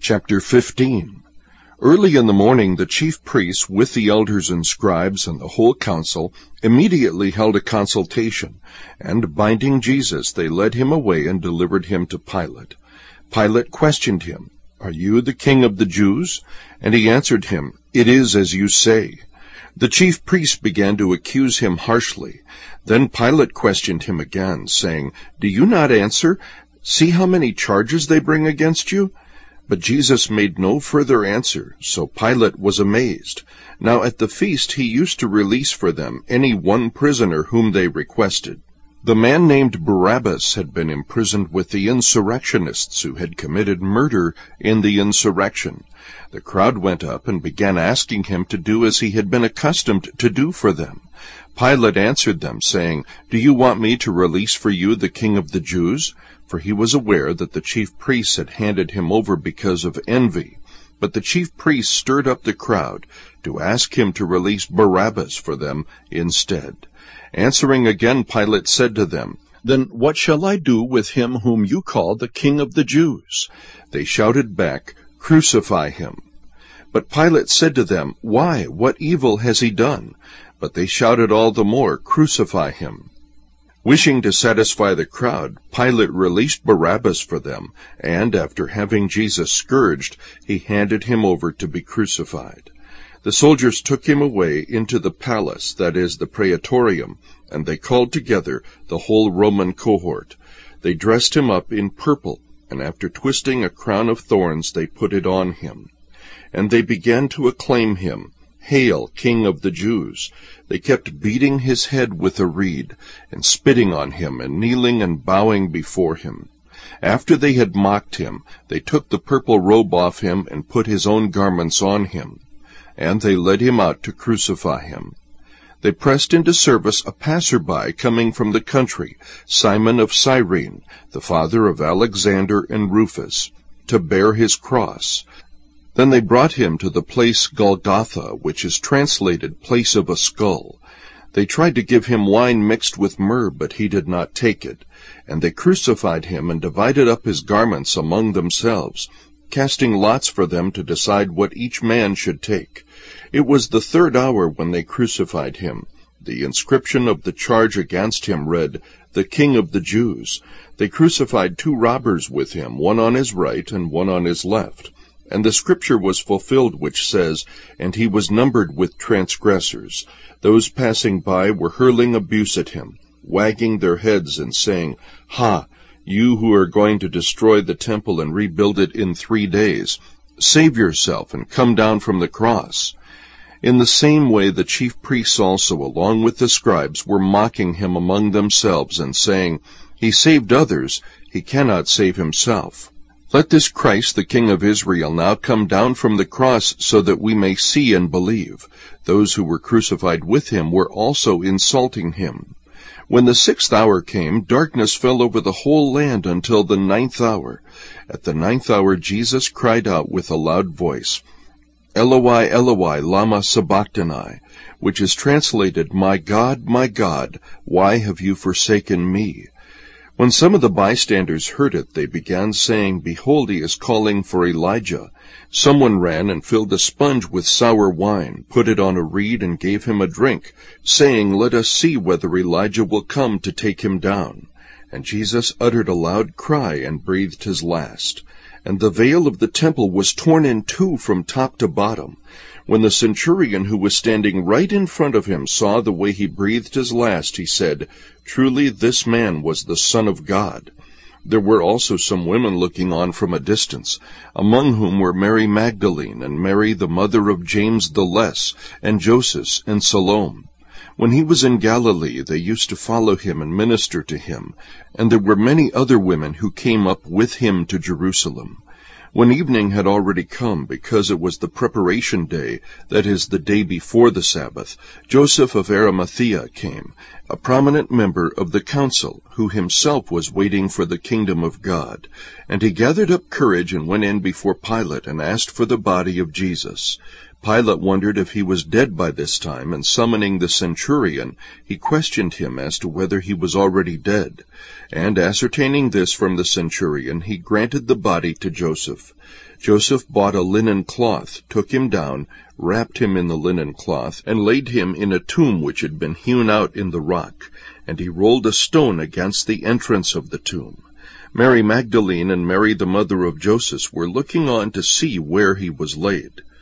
Chapter 15. Early in the morning the chief priests, with the elders and scribes and the whole council, immediately held a consultation, and, binding Jesus, they led him away and delivered him to Pilate. Pilate questioned him, "Are you the king of the Jews?" And he answered him, "It is as you say." The chief priests began to accuse him harshly. Then Pilate questioned him again, saying, "Do you not answer? See how many charges they bring against you?" But Jesus made no further answer, so Pilate was amazed. Now at the feast he used to release for them any one prisoner whom they requested. The man named Barabbas had been imprisoned with the insurrectionists who had committed murder in the insurrection. The crowd went up and began asking him to do as he had been accustomed to do for them. Pilate answered them, saying, "Do you want me to release for you the king of the Jews?" For he was aware that the chief priests had handed him over because of envy. But the chief priests stirred up the crowd to ask him to release Barabbas for them instead. Answering again, Pilate said to them, "Then what shall I do with him whom you call the king of the Jews?" They shouted back, "Crucify him." But Pilate said to them, "Why? What evil has he done?" But they shouted all the more, "Crucify him." Wishing to satisfy the crowd, Pilate released Barabbas for them, and after having Jesus scourged, he handed him over to be crucified. The soldiers took him away into the palace, that is, the Praetorium, and they called together the whole Roman cohort. They dressed him up in purple, and after twisting a crown of thorns they put it on him. And they began to acclaim him, "Hail, King of the Jews!" They kept beating his head with a reed, and spitting on him, and kneeling and bowing before him. After they had mocked him, they took the purple robe off him and put his own garments on him. And they led him out to crucify him. They pressed into service a passer-by coming from the country, Simon of Cyrene, the father of Alexander and Rufus, to bear his cross. Then they brought him to the place Golgotha, which is translated place of a skull. They tried to give him wine mixed with myrrh, but he did not take it. And they crucified him and divided up his garments among themselves, casting lots for them to decide what each man should take. It was the 3rd hour when they crucified him. The inscription of the charge against him read, "The King of the Jews." They crucified 2 robbers with him, one on his right and one on his left. And the scripture was fulfilled which says, "And he was numbered with transgressors." Those passing by were hurling abuse at him, wagging their heads and saying, "Ha, you who are going to destroy the temple and rebuild it in 3 days, save yourself and come down from the cross." In the same way the chief priests also, along with the scribes, were mocking him among themselves and saying, "He saved others, he cannot save himself. Let this Christ, the King of Israel, now come down from the cross so that we may see and believe." Those who were crucified with him were also insulting him. When the 6th hour came, darkness fell over the whole land until the 9th hour. At the 9th hour Jesus cried out with a loud voice, "Eloi, Eloi, lama sabachthani," which is translated, my God, why have you forsaken me?" When some of the bystanders heard it, they began saying, "Behold, he is calling for Elijah." Someone ran and filled a sponge with sour wine, put it on a reed, and gave him a drink, saying, "Let us see whether Elijah will come to take him down." And Jesus uttered a loud cry and breathed his last. And the veil of the temple was torn in 2 from top to bottom. When the centurion who was standing right in front of him saw the way he breathed his last, he said, "Truly this man was the Son of God." There were also some women looking on from a distance, among whom were Mary Magdalene, and Mary the mother of James the Less, and Joseph, and Salome. When he was in Galilee, they used to follow him and minister to him, and there were many other women who came up with him to Jerusalem. When evening had already come, because it was the preparation day, that is, the day before the Sabbath, Joseph of Arimathea came, a prominent member of the council, who himself was waiting for the kingdom of God. And he gathered up courage and went in before Pilate and asked for the body of Jesus. Pilate wondered if he was dead by this time, and summoning the centurion, he questioned him as to whether he was already dead. And ascertaining this from the centurion, he granted the body to Joseph. Joseph bought a linen cloth, took him down, wrapped him in the linen cloth, and laid him in a tomb which had been hewn out in the rock. And he rolled a stone against the entrance of the tomb. Mary Magdalene and Mary the mother of Joseph were looking on to see where he was laid.